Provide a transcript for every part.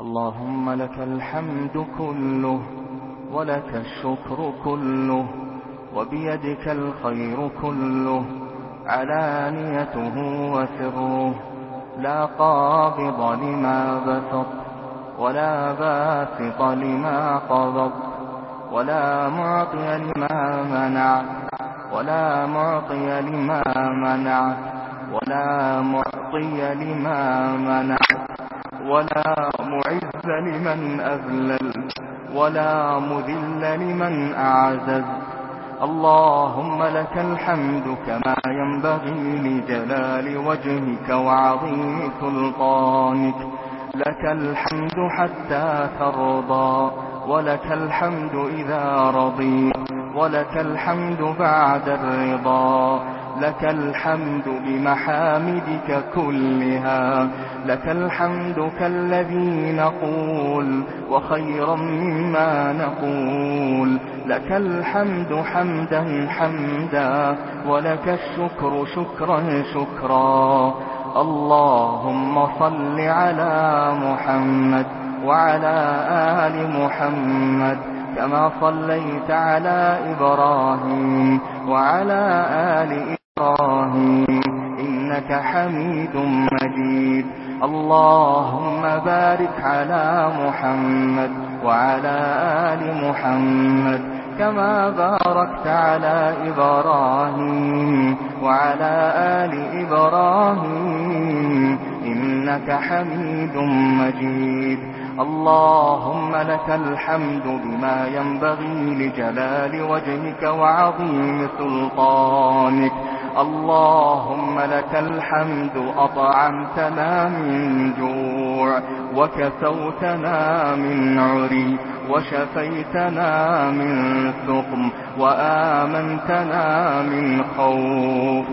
اللهم لك الحمد كله ولك الشكر كله وبيدك الخير كله علانيته وسره، لا قابض لما بسط ولا باسط لما قبض ولا معطي لما منع ولا معطي لما منع ولا معطي لما منع ولا معز لمن أذلل ولا مذل لمن أعزز. اللهم لك الحمد كما ينبغي لجلال وجهك وعظيم سلطانك. لك الحمد حتى ترضى، ولك الحمد إذا رضيت، ولك الحمد بعد الرضا. لك الحمد بمحامدك كلها، لك الحمد كالذي نقول وخيرا مما نقول. لك الحمد حمدا حمدا، ولك الشكر شكرا شكرا. اللهم صل على محمد وعلى آل محمد كما صليت على إبراهيم وعلى آل إبراهيم إنك حميد مجيد. اللهم بارك على محمد وعلى آل محمد كما باركت على إبراهيم وعلى آل إبراهيم إنك حميد مجيد. اللهم لك الحمد بما ينبغي لجلال وجهك وعظيم سلطانك. اللهم لك الحمد أطعمتنا من جوع وكسوتنا من عري وشفيتنا من سقم وآمنتنا من خوف.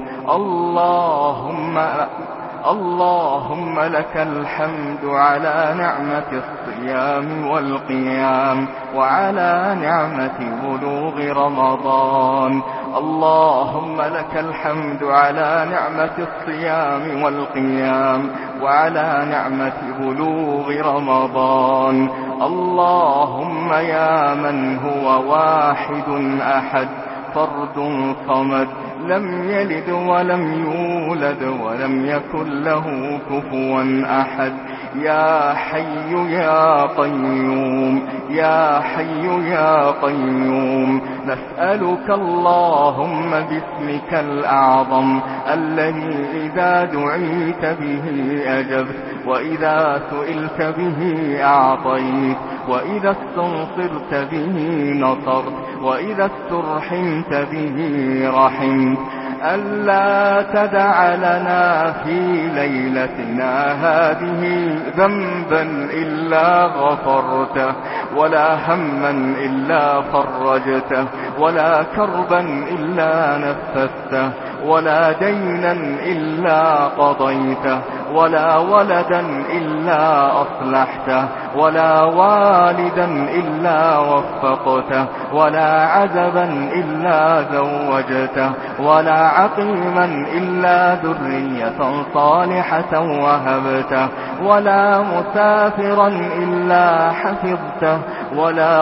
اللهم لك الحمد على نعمة الصيام والقيام وعلى نعمة بلوغ رمضان. اللهم لك الحمد على نعمة الصيام والقيام وعلى نعمة بلوغ رمضان. اللهم يا من هو واحد أحد فرد صمد، لم يلد ولم يولد ولم يكن له كفوا أحد. يا حي يا قيوم، يا حي يا قيوم، نسألك اللهم باسمك الأعظم الذي إذا دعيت به أجبت، وإذا سئلت به أعطيت، وإذا استنصرت به نصرت، وإذا استرحمت به رحمت. ألا تدع لنا في ليلتنا هذه ذنبا إلا غفرته، ولا هما إلا فرجته، ولا كربا إلا نفسته، ولا دينا إلا قضيته، ولا ولدا إلا أصلحته، ولا والدا إلا وفقته، ولا عزبا إلا زوجته، ولا عقيما إلا ذرية صالحة وهبته، ولا مسافرا إلا حفظته، ولا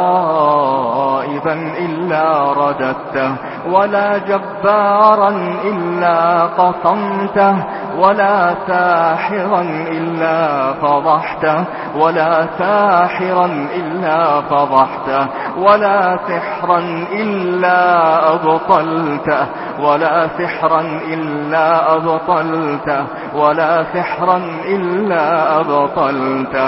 غائبا إلا رددته، ولا جبارا إلا قصمته، ولا ساحرا إلا فضحته، ولا ساحرا إلا فضحته، ولا سحرا إلا أبطلته، ولا سحرا إلا أبطلته، ولا سحرا إلا أبطلته.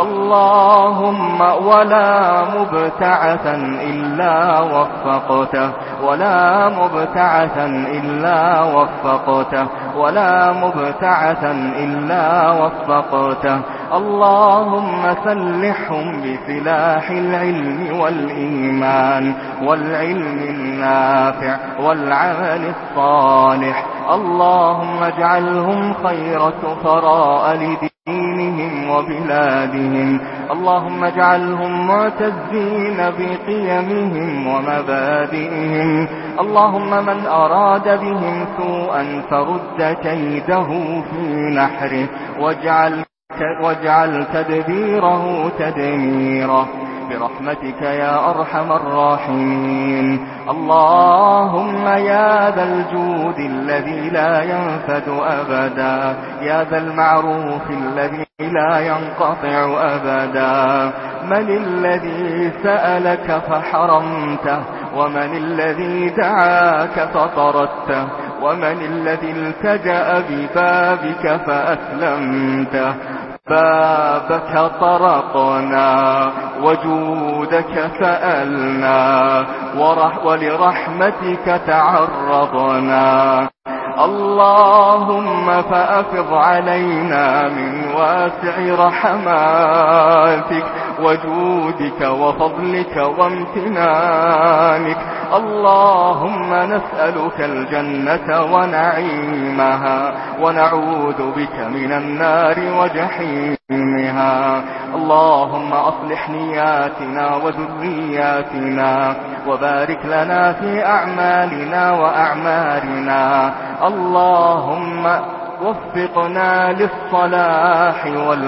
اللهم ولا مبتعثا إلا وفقته، ولا مبتعثا إلا وفقته، ولا مبتعثا إلا وفقته. اللهم سلحهم بسلاح العلم والإيمان والعلم النافع والعمل الصالح. اللهم اجعلهم خير سفراء لدينهم وبلادهم. اللهم اجعلهم معتزين بقيمهم ومبادئهم. اللهم من أراد بهم سوءا فرد كيده في نحره، واجعل واجعل تدبيره تدميره برحمتك يا أرحم الراحمين. اللهم يا ذا الجود الذي لا ينفد أبدا، يا ذا المعروف الذي لا ينقطع أبدا، من الذي سألك فحرمته، ومن الذي دعاك فطردته، ومن الذي التجأ ببابك فأسلمته. بابك طرقنا وجودك سألنا ولرحمتك تعرضنا. اللهم فأفض علينا من واسع رحماتك وجودك وفضلك وامتنانك. اللهم نسألك الجنة ونعيمها، ونعوذ بك من النار وجحيمها. اللهم أصلح نياتنا وذرياتنا، وبارك لنا في أعمالنا وأعمارنا. اللهم وفقنا للصلاح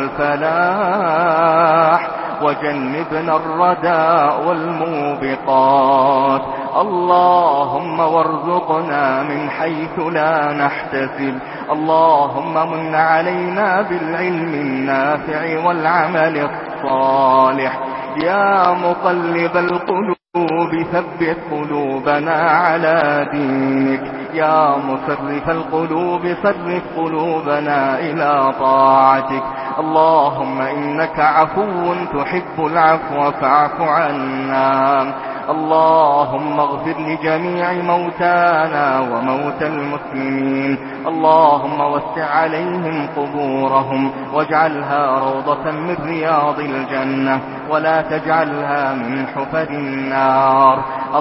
والفلاح، وجنبنا الردى والموبقات. اللهم وارزقنا من حيث لا نحتسب. اللهم من علينا بالعلم النافع والعمل الصالح. يا مقلب القلوب ثبت قلوبنا على دينك. يا مصرف القلوب صرف قلوبنا إلى طاعتك. اللهم إنك عفو تحب العفو فاعف عنا. اللهم اغفر لجميع موتانا وموتى المسلمين. اللهم وسع عليهم قبورهم، واجعلها روضة من رياض الجنة، ولا تجعلها من حفر النار.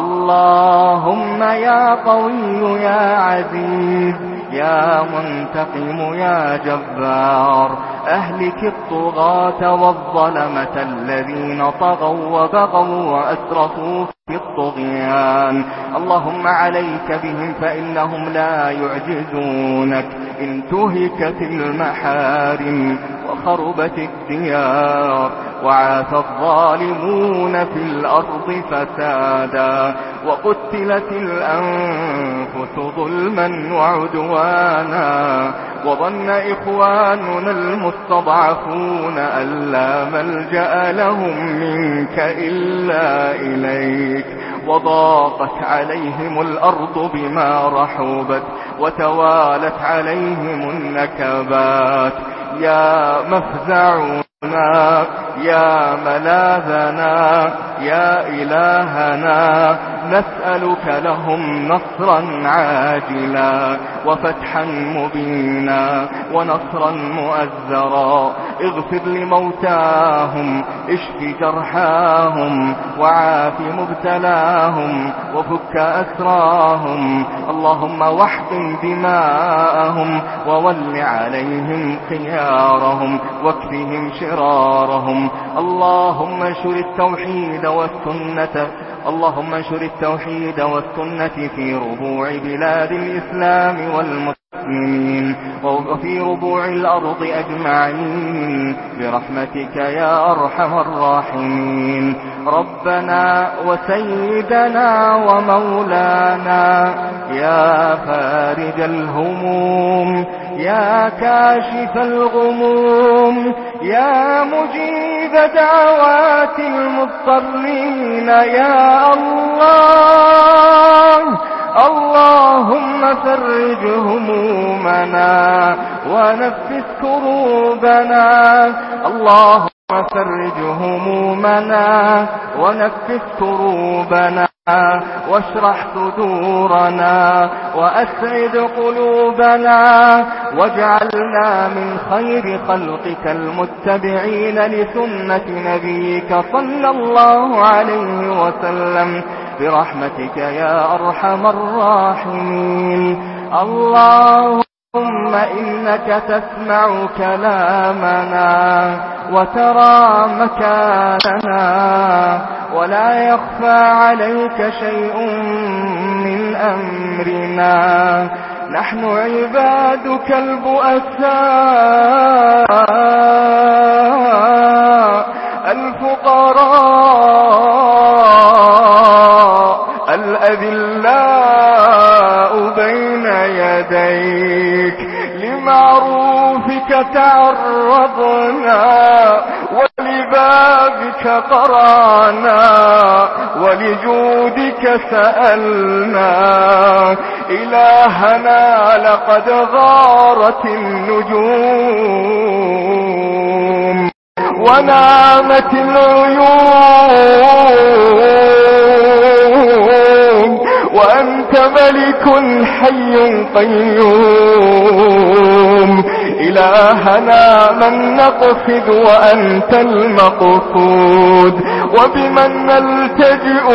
اللهم يا قوي يا عزيز يا منتقم يا جبار، أهلك الطغاة والظلمة الذين طغوا وبغوا وأسرفوا في الطغيان. اللهم عليك بهم فإنهم لا يعجزونك. انتهكت المحارم وخربت الديار، وعاث الظالمون في الأرض فسادا، وقتلت الأنفس ظلما وعدوانا، وظن إخواننا المستضعفون أن لا ملجأ لهم منك إلا إليك، وضاقت عليهم الأرض بما رحبت، وتوالت عليهم النكبات. يا مفزعنا يا ملاذنا يا إلهنا، نسألك لهم نصرا عاجلا وفتحا مبينا ونصرا مؤزرا. اغفر لموتاهم، اشف جرحاهم، وعاف مبتلاهم، وفك أسراهم. اللهم واحقن دماءهم، وول عليهم خيارهم، واكفهم شرارهم. اللهم انشر التوحيد والسنة، اللهم انشر التوحيد والسنة في ربوع بلاد الإسلام والمسلمين، وفي ربوع الأرض أجمعين برحمتك يا أرحم الراحمين. ربنا وسيدنا ومولانا يا فارج الهموم، يا كاشف الغموم، يا مجيب دعوات المضطرين، يا الله. اللهم فرج همومنا ونفس كروبنا. اللهم فرج همومنا ونفس كروبنا، واشرح صدورنا، وأسعد قلوبنا، واجعلنا من خير خلقك المتبعين لسنة نبيك صلى الله عليه وسلم برحمتك يا أرحم الراحمين. اللهم إنك تسمع كلامنا وترى مكاننا، ولا يخفى عليك شيء من أمرنا. نحن عبادك البؤساء الفقراء الأذلاء بين يديك، لمعروفك تعرضنا ولبابك قرانا ولجودك سألنا. إلهنا لقد غارت النجوم ونامت العيون، وأنت ملك حي قيوم. إلهنا من نقصد وأنت المقصود، وبمن نلتجئ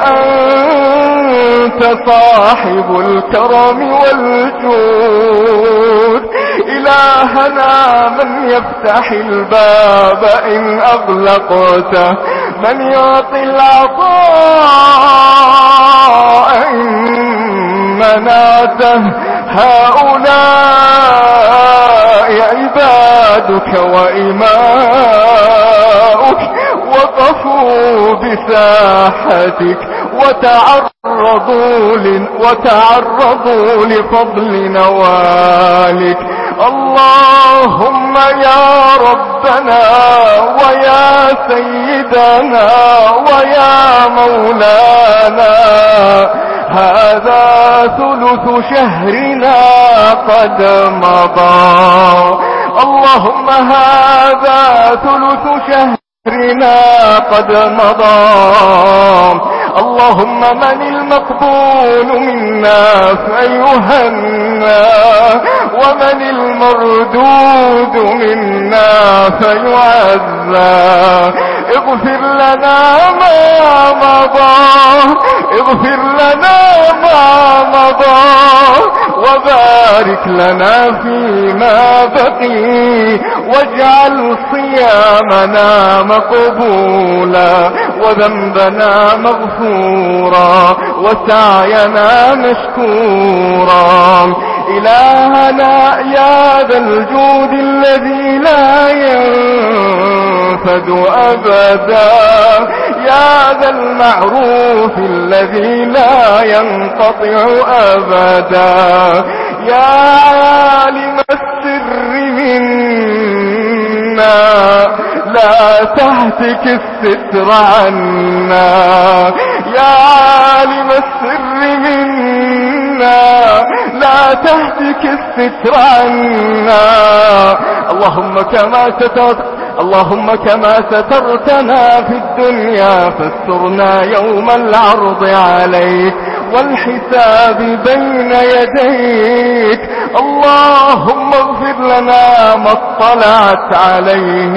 وأنت صاحب الكرم والجود. إلهنا من يفتح الباب إن أغلقته، من يعطي العطاء إن منعته. هؤلاء عبادك وإماؤك، وقفوا بساحتك وتعرضوا لفضل نوالك. اللهم يا ربنا ويا سيدنا ويا مولانا، هذا ثلث شهرنا قد مضى. اللهم هذا ثلث شهرنا قد مضى. اللهم من المقبول منا فيهنى، ومن المردود منا فيعزى. اغفر لنا ما مضى، اغفر لنا ما مضى، وبارك لنا فيما بقي، واجعل صيامنا مقبولا، وذنبنا مغفورا، وسعينا مشكورا. إلهنا يا ذا الجود الذي لا ينفد أبدا، يا ذا المعروف الذي لا ينقطع أبدا، يا عالم السر منا لا تهتك الستر عنا، يا عالم السر منا لا تهتك الستر عنا. اللهم كما سترتنا في الدنيا فاسترنا يوم العرض عليك والحساب بين يديك. اللهم اغفر لنا ما اطلعت عليه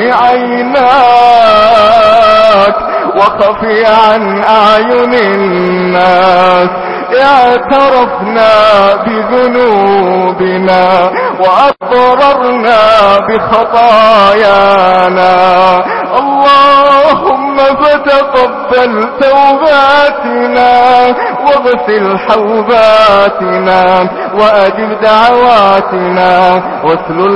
عيناك وخفي عن أعين الناس. اعترفنا بذنوبنا وأقررنا بخطايانا. اللهم فتقبل توباتنا واغسل حوباتنا وأجب دعواتنا واسلل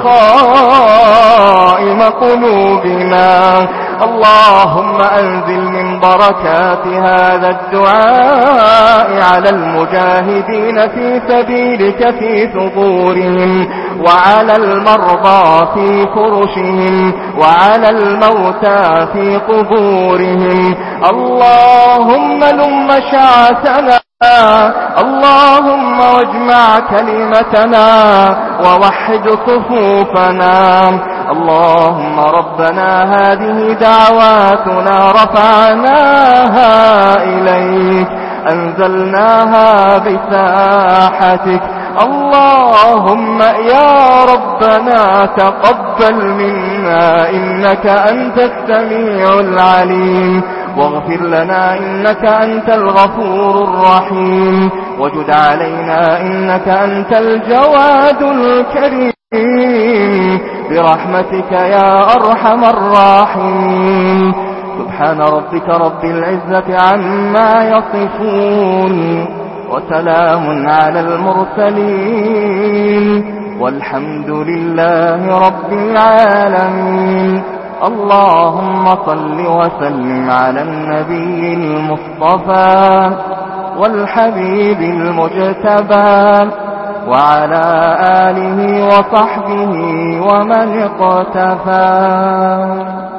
سخائم قلوبنا. اللهم أنزل من بركات هذا الدعاء على المجاهدين في سبيلك في ثبورهم، وعلى المرضى في فرشهم، وعلى الموتى في قبورهم. اللهم لم شعثنا، اللهم واجمع كلمتنا ووحد صفوفنا. اللهم ربنا هذه دعواتنا رفعناها إليك، أنزلناها بساحتك. اللهم يا ربنا تقبل منا إنك أنت السميع العليم، واغفر لنا إنك أنت الغفور الرحيم، وجد علينا إنك أنت الجواد الكريم برحمتك يا أرحم الراحمين. سبحان ربك رب العزة عما يصفون، وسلام على المرسلين والحمد لله رب العالمين. اللهم صل وسلم على النبي المصطفى والحبيب المجتبى وعلى آله وصحبه ومن اقتفى.